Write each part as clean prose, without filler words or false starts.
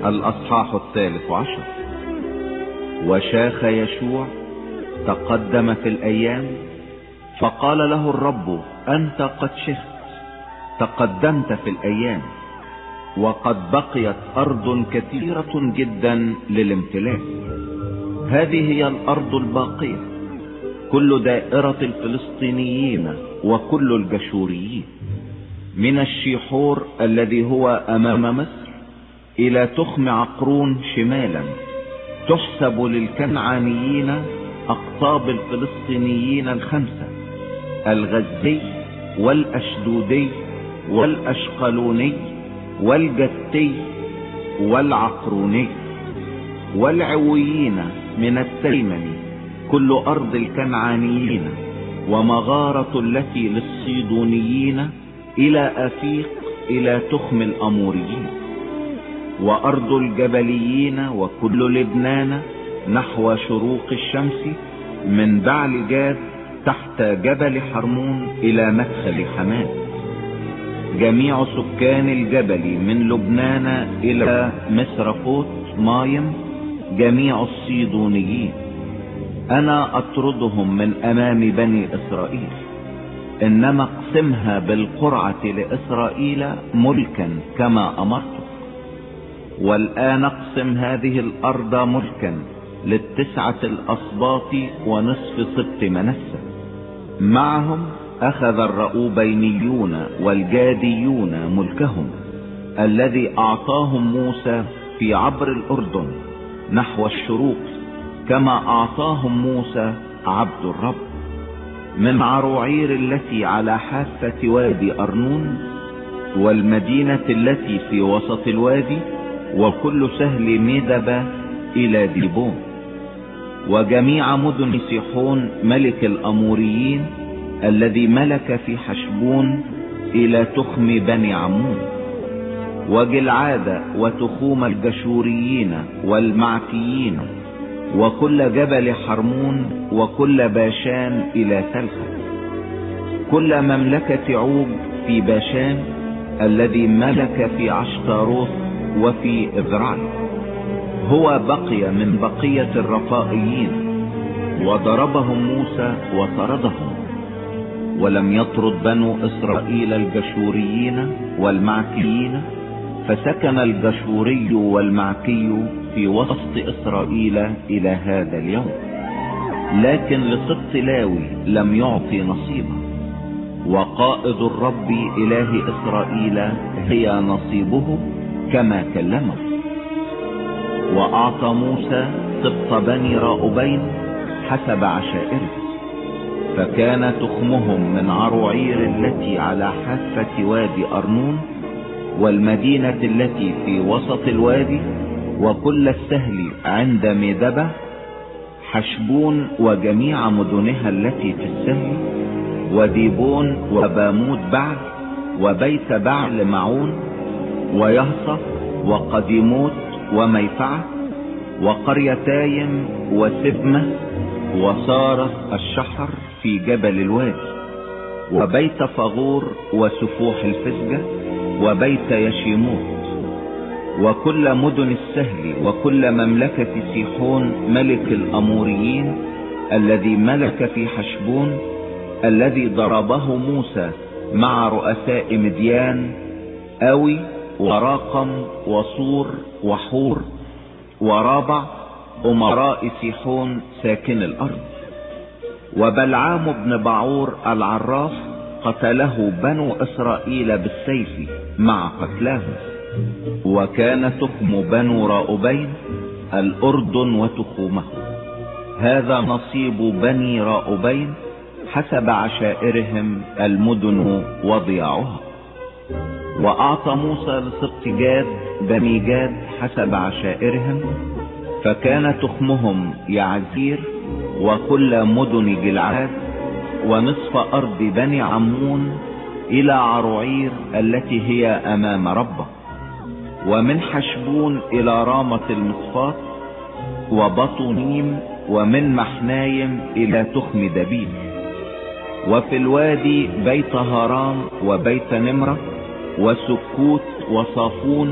الأصحاح 13. وشاخ يشوع تقدم في الأيام، فقال له الرب: أنت قد شخت، تقدمت في الأيام، وقد بقيت أرض كثيرة جدا للامتلاك. هذه هي الأرض الباقية، كل دائرة الفلسطينيين وكل الجشوريين، من الشيحور الذي هو أمام مصر إلى تخم عقرون شمالا، تحسب للكنعانيين أقطاب الفلسطينيين الخمسة: الغزي والأشدودي والأشقلوني والجتي والعقروني، والعويين من التيمن كل أرض الكنعانيين، ومغارة التي للصيدونيين إلى أفيق إلى تخم الأموريين، وأرض الجبليين وكل لبنان نحو شروق الشمس، من بعل جاد تحت جبل حرمون إلى مدخل حماد، جميع سكان الجبل من لبنان إلى مصرفوت مايم، جميع الصيدونيين. أنا أطردهم من أمام بني إسرائيل، إنما اقسمها بالقرعة لإسرائيل ملكا كما أمرتك. والآن اقسم هذه الأرض ملكا للتسعة الأسباط ونصف سبط منسى. معهم أخذ الرؤوبينيون والجاديون ملكهم الذي أعطاهم موسى في عبر الأردن نحو الشروق، كما أعطاهم موسى عبد الرب، من عروعير التي على حافة وادي أرنون، والمدينة التي في وسط الوادي، وكل سهل ميدبة إلى ديبون، وجميع مدن سيحون ملك الأموريين الذي ملك في حشبون إلى تخم بني عمون، وجلعاد وتخوم الجشوريين والمعكيين، وكل جبل حرمون، وكل باشان إلى تلخة، كل مملكة عوج في باشان الذي ملك في عشتاروث وفي إذرعل. هو بقي من بقية الرفائيين، وضربهم موسى وطردهم. ولم يطرد بنو إسرائيل الجشوريين والمعكيين، فسكن الجشوري والمعكي في وسط إسرائيل إلى هذا اليوم. لكن لسبط لاوي لم يعطي نصيبه، وقائد الرب إله إسرائيل هي نصيبه كما كلمه. وأعطى موسى سبط بني راؤبين حسب عشائره، فكان تخمهم من عروعير التي على حافة وادي أرنون، والمدينة التي في وسط الوادي، وكل السهل عند ميدبة، حشبون وجميع مدنها التي في السهل، وديبون وباموت بعل، وبيت بعل معون، ويهصف وقديموت وميفعة، وقريتايم وسبمة، وصارت الشحر في جبل الوادي، وبيت فغور وسفوح الفسجة، وبيت يشيموت، وكل مدن السهل، وكل مملكة سيحون ملك الأموريين الذي ملك في حشبون، الذي ضربه موسى مع رؤساء مديان، أوي وراقم وصور وحور ورابع، أمراء سيحون ساكن الأرض. وبلعام بن بعور العراف قتله بنو إسرائيل بالسيف مع قتلاهم. وكان تخم بنو راؤبين الأردن وتخومه. هذا نصيب بني راؤبين حسب عشائرهم المدن وضياعها. وأعطى موسى لسبط جاد بني جاد حسب عشائرهم، فكان تخمهم يعزير وكل مدن جلعاد، ونصف أرض بني عمون إلى عروعير التي هي أمام ربه، ومن حشبون إلى رامة المصفات وبطونيم، ومن محنايم إلى تخم دبيب، وفي الوادي بيت هارام وبيت نمرة وسكوت وصافون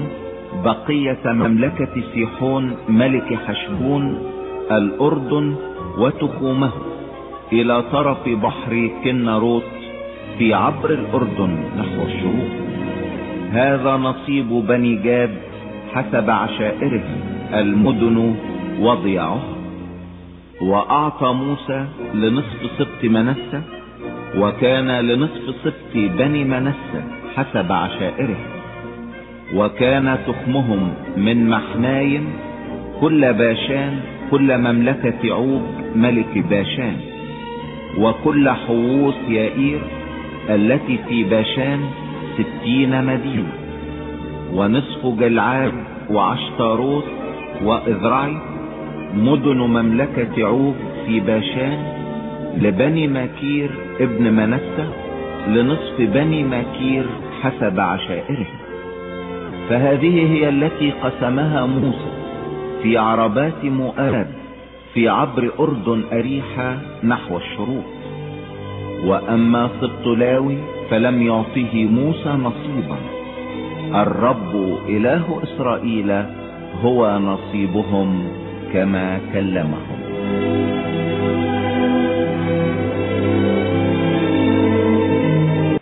بقية مملكة سيحون ملك حشبون الأردن وتخومه إلى طرف بحر كناروت في عبر الأردن نحو الشروق. هذا نصيب بني جاد حسب عشائره المدن وضياعها. وأعطى موسى لنصف سبط منسى، وكان لنصف سبط بني منسى حسب عشائره، وكان تخمهم من محنايم كل باشان كل مملكة عوج ملك باشان، وكل حووس يائير التي في باشان 60 مدينة، ونصف جلعاد وعشتاروت وإذرعي مدن مملكة عوج في باشان لبني ماكير ابن منسى لنصف بني ماكير حسب عشائره. فهذه هي التي قسمها موسى في عربات مؤاب في عبر أردن أريحة نحو الشروق. وأما سبط لاوي فلم يعطه موسى نصيبا، الرب إله إسرائيل هو نصيبهم كما كلمهم.